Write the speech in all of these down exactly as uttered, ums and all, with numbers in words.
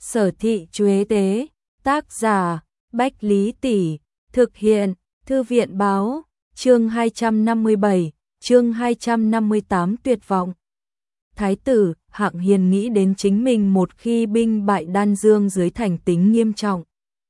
Sở Thị Chuế Tế, tác giả Bách Lý Tỷ, thực hiện Thư viện Báo, chương hai trăm năm mươi bảy, chương hai trăm năm mươi tám tuyệt vọng. Thái tử Hạng Hiền nghĩ đến chính mình một khi binh bại Đan Dương dưới thành tính nghiêm trọng.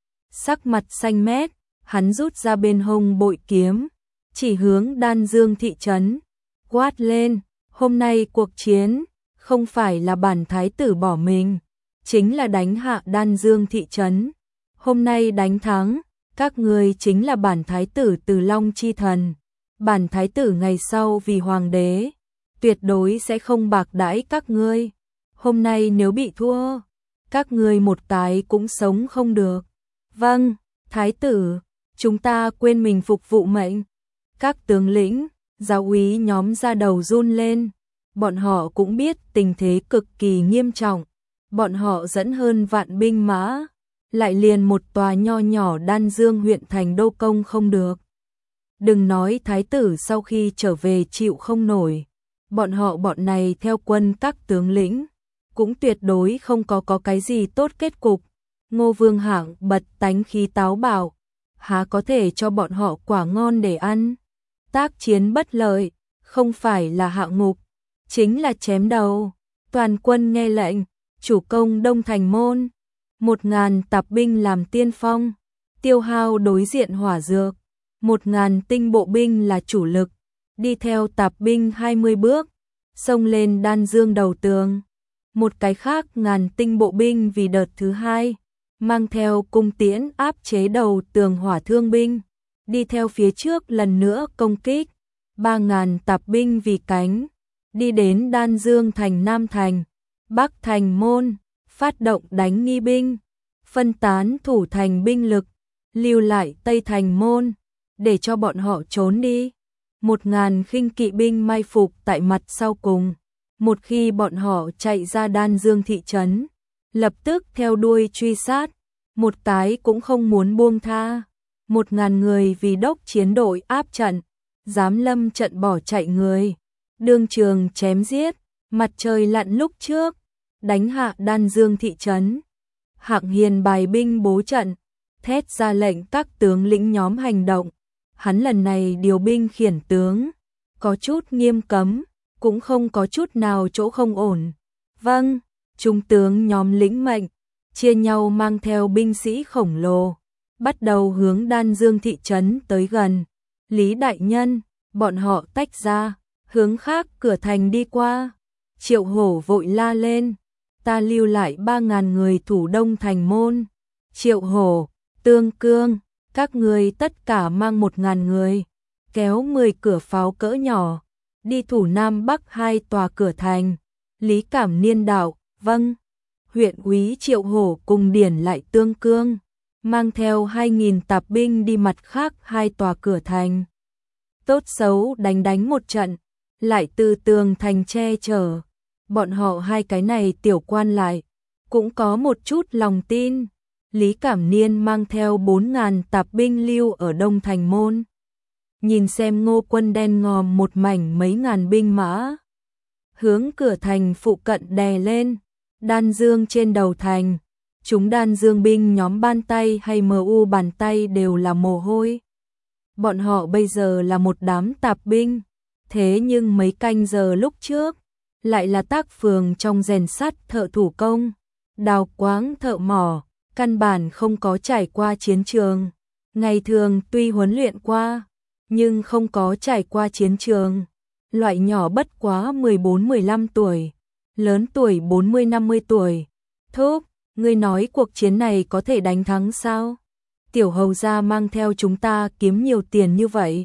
Sắc mặt xanh mét, hắn rút ra bên hông bội kiếm, chỉ hướng Đan Dương thị trấn, quát lên, hôm nay cuộc chiến, không phải là bản thái tử bỏ mình, chính là đánh hạ Đan Dương thị trấn. Hôm nay đánh thắng, các ngươi chính là bản thái tử Từ Long chi thần. Bản thái tử ngày sau vì hoàng đế, tuyệt đối sẽ không bạc đãi các ngươi. Hôm nay nếu bị thua, các ngươi một cái cũng sống không được. Vâng, thái tử, chúng ta quên mình phục vụ mệnh. Các tướng lĩnh, giáo úy nhóm ra đầu run lên. Bọn họ cũng biết tình thế cực kỳ nghiêm trọng. Bọn họ dẫn hơn vạn binh mã, lại liền một tòa nho nhỏ Đan Dương huyện thành đô công không được. Đừng nói thái tử sau khi trở về chịu không nổi. Bọn họ bọn này theo quân các tướng lĩnh, cũng tuyệt đối không có có cái gì tốt kết cục. Ngô Vương Hạng bật tánh khí táo bạo, há có thể cho bọn họ quả ngon để ăn. Tác chiến bất lợi, không phải là hạ ngục, chính là chém đầu. Toàn quân nghe lệnh, chủ công Đông Thành môn, một ngàn tạp binh làm tiên phong, tiêu hao đối diện hỏa dược, một ngàn tinh bộ binh là chủ lực, đi theo tạp binh hai mươi bước, xông lên Đan Dương đầu tường. Một cái khác ngàn tinh bộ binh vì đợt thứ hai, mang theo cung tiễn áp chế đầu tường hỏa thương binh, đi theo phía trước lần nữa công kích. Ba ngàn tạp binh vì cánh, đi đến Đan Dương thành Nam thành, Bắc thành môn, phát động đánh nghi binh, phân tán thủ thành binh lực, lưu lại Tây thành môn, để cho bọn họ trốn đi. Một ngàn khinh kỵ binh mai phục tại mặt sau cùng. Một khi bọn họ chạy ra Đan Dương thị trấn, lập tức theo đuôi truy sát, một cái cũng không muốn buông tha. Một ngàn người vì đốc chiến đội áp trận, dám lâm trận bỏ chạy người, đương trường chém giết. Mặt trời lặn lúc trước, đánh hạ Đan Dương thị trấn. Hạng Hiền bài binh bố trận, thét ra lệnh các tướng lĩnh nhóm hành động. Hắn lần này điều binh khiển tướng, có chút nghiêm cấm, cũng không có chút nào chỗ không ổn. Vâng, trung tướng nhóm lĩnh mệnh, chia nhau mang theo binh sĩ khổng lồ, bắt đầu hướng Đan Dương thị trấn tới gần. Lý đại nhân, bọn họ tách ra, hướng khác cửa thành đi qua. Triệu Hổ vội la lên, ta lưu lại ba ngàn người thủ Đông thành môn. Triệu Hổ, Tương Cương, các người tất cả mang một ngàn người, kéo mười cửa pháo cỡ nhỏ, đi thủ Nam Bắc hai tòa cửa thành. Lý Cảm Niên đạo, vâng. Huyện úy Triệu Hổ cùng điển lại Tương Cương, mang theo hai nghìn tạp binh đi mặt khác hai tòa cửa thành. Tốt xấu đánh đánh một trận, lại từ tường thành che chở. Bọn họ hai cái này tiểu quan lại, cũng có một chút lòng tin. Lý Cảm Niên mang theo bốn ngàn tạp binh lưu ở Đông thành môn. Nhìn xem Ngô quân đen ngòm một mảnh mấy ngàn binh mã, hướng cửa thành phụ cận đè lên. Đan Dương trên đầu thành, chúng Đan Dương binh nhóm ban tay hay mờ u bàn tay đều là mồ hôi. Bọn họ bây giờ là một đám tạp binh, thế nhưng mấy canh giờ lúc trước, lại là tác phường trong rèn sắt thợ thủ công, đào quáng thợ mỏ, căn bản không có trải qua chiến trường. Ngày thường tuy huấn luyện qua, nhưng không có trải qua chiến trường. Loại nhỏ bất quá mười bốn mười lăm tuổi, lớn tuổi bốn mươi năm mươi tuổi. Thúc, ngươi nói cuộc chiến này có thể đánh thắng sao? Tiểu hầu gia mang theo chúng ta kiếm nhiều tiền như vậy,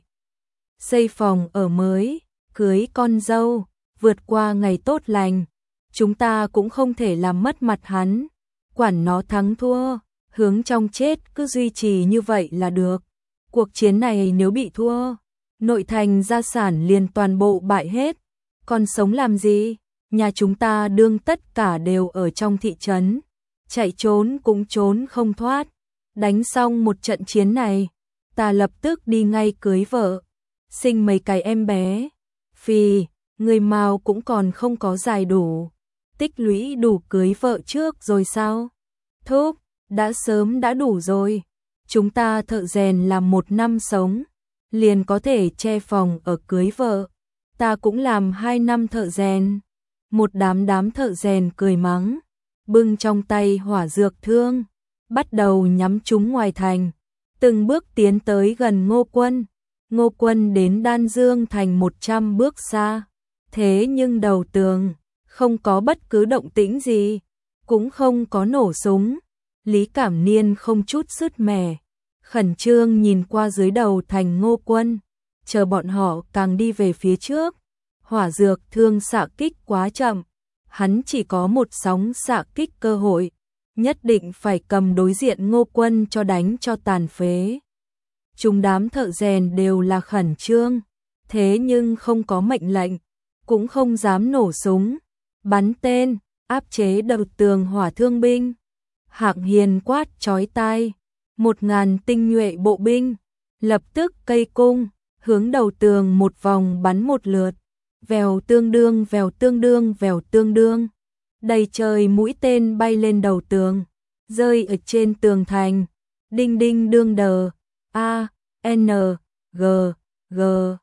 xây phòng ở mới, cưới con dâu, vượt qua ngày tốt lành, chúng ta cũng không thể làm mất mặt hắn. Quản nó thắng thua, hướng trong chết cứ duy trì như vậy là được. Cuộc chiến này nếu bị thua, nội thành gia sản liền toàn bộ bại hết, còn sống làm gì? Nhà chúng ta đương tất cả đều ở trong thị trấn, chạy trốn cũng trốn không thoát. Đánh xong một trận chiến này, ta lập tức đi ngay cưới vợ, sinh mấy cái em bé. Phì, người Mao cũng còn không có dài đủ, tích lũy đủ cưới vợ trước rồi sao? Thúc, đã sớm đã đủ rồi. Chúng ta thợ rèn làm một năm sống, liền có thể che phòng ở cưới vợ. Ta cũng làm hai năm thợ rèn. Một đám đám thợ rèn cười mắng, bưng trong tay hỏa dược thương, bắt đầu nhắm chúng ngoài thành, từng bước tiến tới gần Ngô Quân. Ngô Quân đến Đan Dương thành một trăm bước xa, thế nhưng đầu tường không có bất cứ động tĩnh gì, cũng không có nổ súng. Lý Cảm Niên không chút sứt mẻ, khẩn trương nhìn qua dưới đầu thành Ngô Quân, chờ bọn họ càng đi về phía trước. Hỏa dược thương xạ kích quá chậm, hắn chỉ có một sóng xạ kích cơ hội, nhất định phải cầm đối diện Ngô Quân cho đánh cho tàn phế. Chúng đám thợ rèn đều là khẩn trương, thế nhưng không có mệnh lệnh, cũng không dám nổ súng, bắn tên, áp chế đầu tường hỏa thương binh. Hạng Hiền quát chói tai, một ngàn tinh nhuệ bộ binh, lập tức cây cung, hướng đầu tường một vòng bắn một lượt, vèo tương đương vèo tương đương vèo tương đương. Đầy trời mũi tên bay lên đầu tường, rơi ở trên tường thành, đinh đinh đương đờ, A, N, G, G.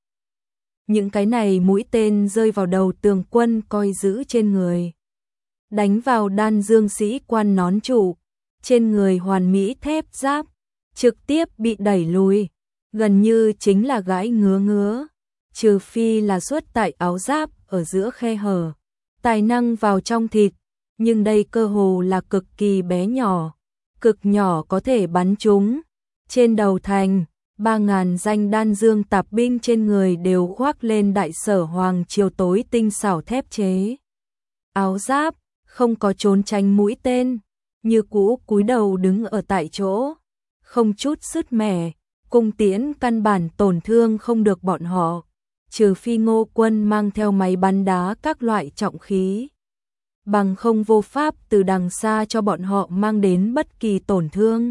Những cái này mũi tên rơi vào đầu tường quân coi giữ trên người, đánh vào Đan Dương sĩ quan nón trụ, trên người hoàn mỹ thép giáp, trực tiếp bị đẩy lùi, gần như chính là gãi ngứa ngứa, trừ phi là xuất tại áo giáp ở giữa khe hở, tài năng vào trong thịt, nhưng đây cơ hồ là cực kỳ bé nhỏ, cực nhỏ có thể bắn trúng. Trên đầu thành, ba ngàn danh Đan Dương tạp binh trên người đều khoác lên đại sở hoàng triều tối tinh xảo thép chế áo giáp, không có trốn tránh mũi tên, như cũ cúi đầu đứng ở tại chỗ, không chút sứt mẻ. Cung tiễn căn bản tổn thương không được bọn họ, trừ phi Ngô Quân mang theo máy bắn đá các loại trọng khí, bằng không vô pháp từ đằng xa cho bọn họ mang đến bất kỳ tổn thương.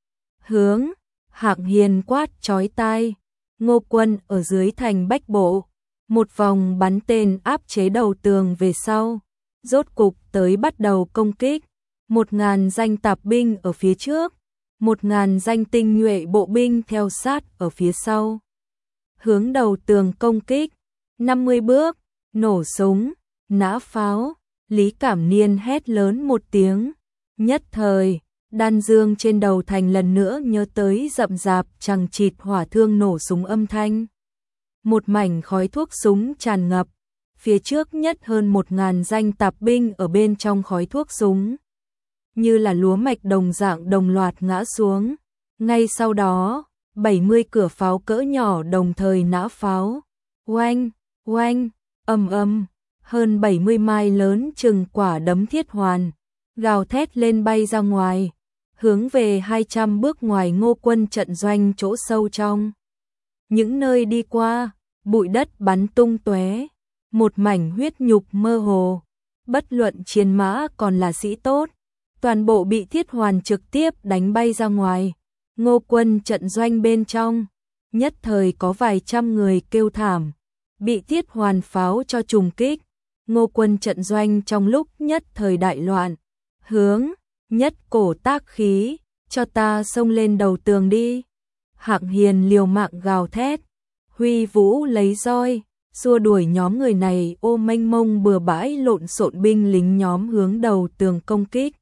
Hướng, Hạng Hiền quát chói tai, Ngô Quân ở dưới thành bách bộ, một vòng bắn tên áp chế đầu tường về sau, rốt cục tới bắt đầu công kích. Một ngàn danh tạp binh ở phía trước, một ngàn danh tinh nhuệ bộ binh theo sát ở phía sau, hướng đầu tường công kích. năm mươi bước, nổ súng, nã pháo. Lý Cảm Niên hét lớn một tiếng, nhất thời Đan Dương trên đầu thành lần nữa nhớ tới rậm rạp chằng chịt hỏa thương nổ súng âm thanh, một mảnh khói thuốc súng tràn ngập, phía trước nhất hơn một ngàn danh tạp binh ở bên trong khói thuốc súng, như là lúa mạch đồng dạng đồng loạt ngã xuống. Ngay sau đó, bảy mươi cửa pháo cỡ nhỏ đồng thời nã pháo, oanh, oanh, ầm ầm, hơn bảy mươi mai lớn chừng quả đấm thiết hoàn, gào thét lên bay ra ngoài, hướng về hai trăm bước ngoài Ngô Quân trận doanh chỗ sâu trong. Những nơi đi qua, bụi đất bắn tung tóe, một mảnh huyết nhục mơ hồ, bất luận chiến mã còn là sĩ tốt, toàn bộ bị thiết hoàn trực tiếp đánh bay ra ngoài. Ngô Quân trận doanh bên trong, nhất thời có vài trăm người kêu thảm, bị thiết hoàn pháo cho trùng kích. Ngô Quân trận doanh trong lúc nhất thời đại loạn, hướng, nhất cổ tác khí, cho ta xông lên đầu tường đi. Hạng Hiền liều mạng gào thét, huy vũ lấy roi, xua đuổi nhóm người này ô mênh mông bừa bãi lộn xộn binh lính nhóm hướng đầu tường công kích.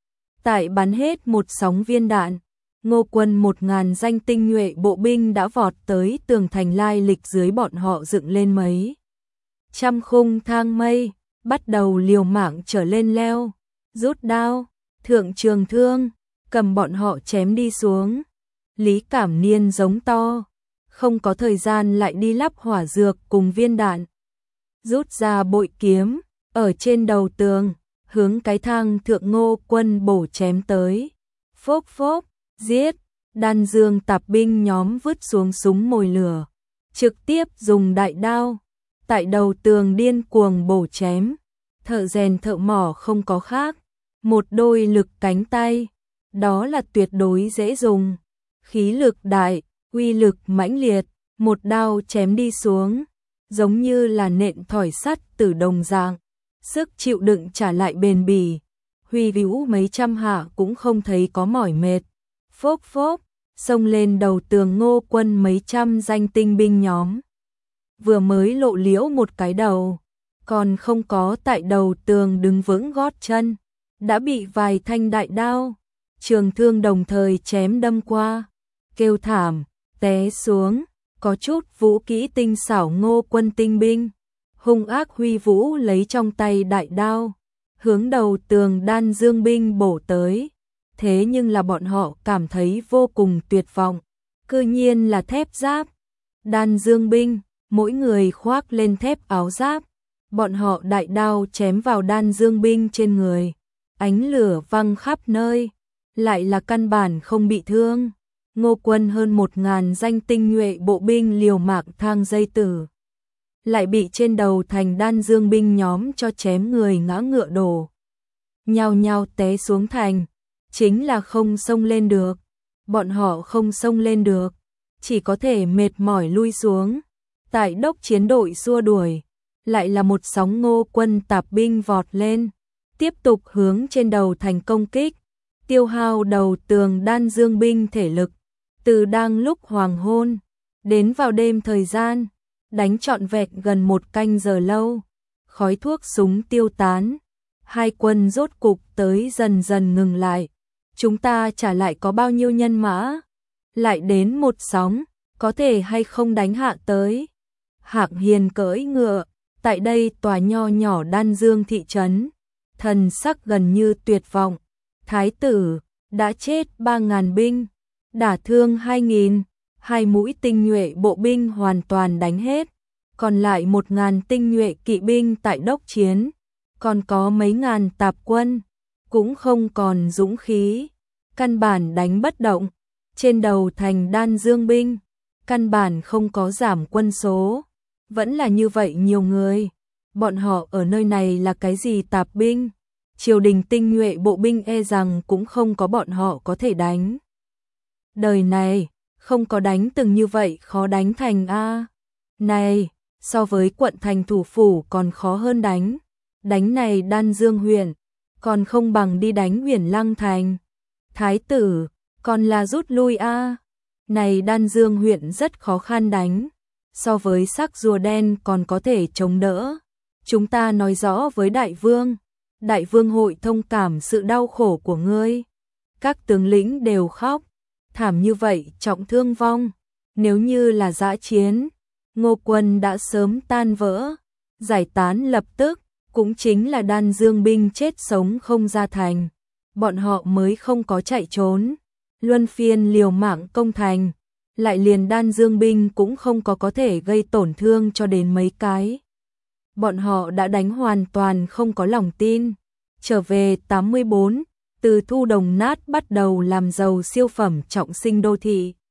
Tại bắn hết một sóng viên đạn, Ngô Quân một ngàn danh tinh nhuệ bộ binh đã vọt tới tường thành lai lịch dưới bọn họ dựng lên mấy trăm khung thang mây, bắt đầu liều mạng trở lên leo, rút đao, thượng trường thương, cầm bọn họ chém đi xuống. Lý Cảm Niên giống to, không có thời gian lại đi lắp hỏa dược cùng viên đạn, rút ra bội kiếm, ở trên đầu tường, hướng cái thang thượng Ngô Quân bổ chém tới. Phốc phốc, giết. Đan Dương tạp binh nhóm vứt xuống súng mồi lửa, trực tiếp dùng đại đao tại đầu tường điên cuồng bổ chém. Thợ rèn thợ mỏ không có khác, một đôi lực cánh tay, đó là tuyệt đối dễ dùng, khí lực đại, uy lực mãnh liệt, một đao chém đi xuống, giống như là nện thỏi sắt từ đồng dạng, sức chịu đựng trả lại bền bỉ. Huy Vũ mấy trăm hạ cũng không thấy có mỏi mệt. Phốp phốp, xông lên đầu tường Ngô Quân mấy trăm danh tinh binh nhóm. Vừa mới lộ liễu một cái đầu, còn không có tại đầu tường đứng vững gót chân, đã bị vài thanh đại đao, trường thương đồng thời chém đâm qua, kêu thảm, té xuống, có chút vũ kỹ tinh xảo Ngô Quân tinh binh, hung ác huy vũ lấy trong tay đại đao, hướng đầu tường Đan Dương binh bổ tới. Thế nhưng là bọn họ cảm thấy vô cùng tuyệt vọng, cư nhiên là thép giáp. Đan Dương binh, mỗi người khoác lên thép áo giáp, bọn họ đại đao chém vào Đan Dương binh trên người, ánh lửa văng khắp nơi, lại là căn bản không bị thương. Ngô Quân hơn một ngàn danh tinh nhuệ bộ binh liều mạng thang dây tử, lại bị trên đầu thành Đan Dương binh nhóm cho chém người ngã ngựa đổ, nhao nhao té xuống thành, chính là không xông lên được. Bọn họ không xông lên được, chỉ có thể mệt mỏi lui xuống. Tại đốc chiến đội xua đuổi, lại là một sóng Ngô Quân tạp binh vọt lên, tiếp tục hướng trên đầu thành công kích, tiêu hao đầu tường Đan Dương binh thể lực. Từ đang lúc hoàng hôn đến vào đêm thời gian, đánh trọn vẹn gần một canh giờ lâu, khói thuốc súng tiêu tán, hai quân rốt cục tới dần dần ngừng lại. Chúng ta trả lại có bao nhiêu nhân mã? Lại đến một sóng, có thể hay không đánh hạ tới? Hạng Hiền cưỡi ngựa, tại đây tòa nho nhỏ Đan Dương thị trấn, thần sắc gần như tuyệt vọng. Thái tử, đã chết ba ngàn binh, đả thương hai nghìn, hai mũi tinh nhuệ bộ binh hoàn toàn đánh hết, còn lại một ngàn tinh nhuệ kỵ binh tại đốc chiến, còn có mấy ngàn tạp quân, cũng không còn dũng khí, căn bản đánh bất động. Trên đầu thành Đan Dương binh, căn bản không có giảm quân số, vẫn là như vậy nhiều người. Bọn họ ở nơi này là cái gì tạp binh? Triều đình tinh nhuệ bộ binh e rằng cũng không có bọn họ có thể đánh. Đời này, không có đánh từng như vậy khó đánh thành A. Này, so với quận thành thủ phủ còn khó hơn đánh. Đánh này Đan Dương huyện, còn không bằng đi đánh Huyền Lăng thành. Thái tử, còn là rút lui A. Này Đan Dương huyện rất khó khăn đánh, so với sắc rùa đen còn có thể chống đỡ. Chúng ta nói rõ với đại vương, đại vương hội thông cảm sự đau khổ của ngươi. Các tướng lĩnh đều khóc, thảm như vậy trọng thương vong, nếu như là dã chiến, Ngô Quân đã sớm tan vỡ, giải tán lập tức, cũng chính là Đan Dương binh chết sống không ra thành, bọn họ mới không có chạy trốn, luân phiên liều mạng công thành, lại liền Đan Dương binh cũng không có có thể gây tổn thương cho đến mấy cái. Bọn họ đã đánh hoàn toàn không có lòng tin. Trở về tám mươi bốn, từ Thu Đồng Nát bắt đầu làm giàu siêu phẩm trọng sinh đô thị.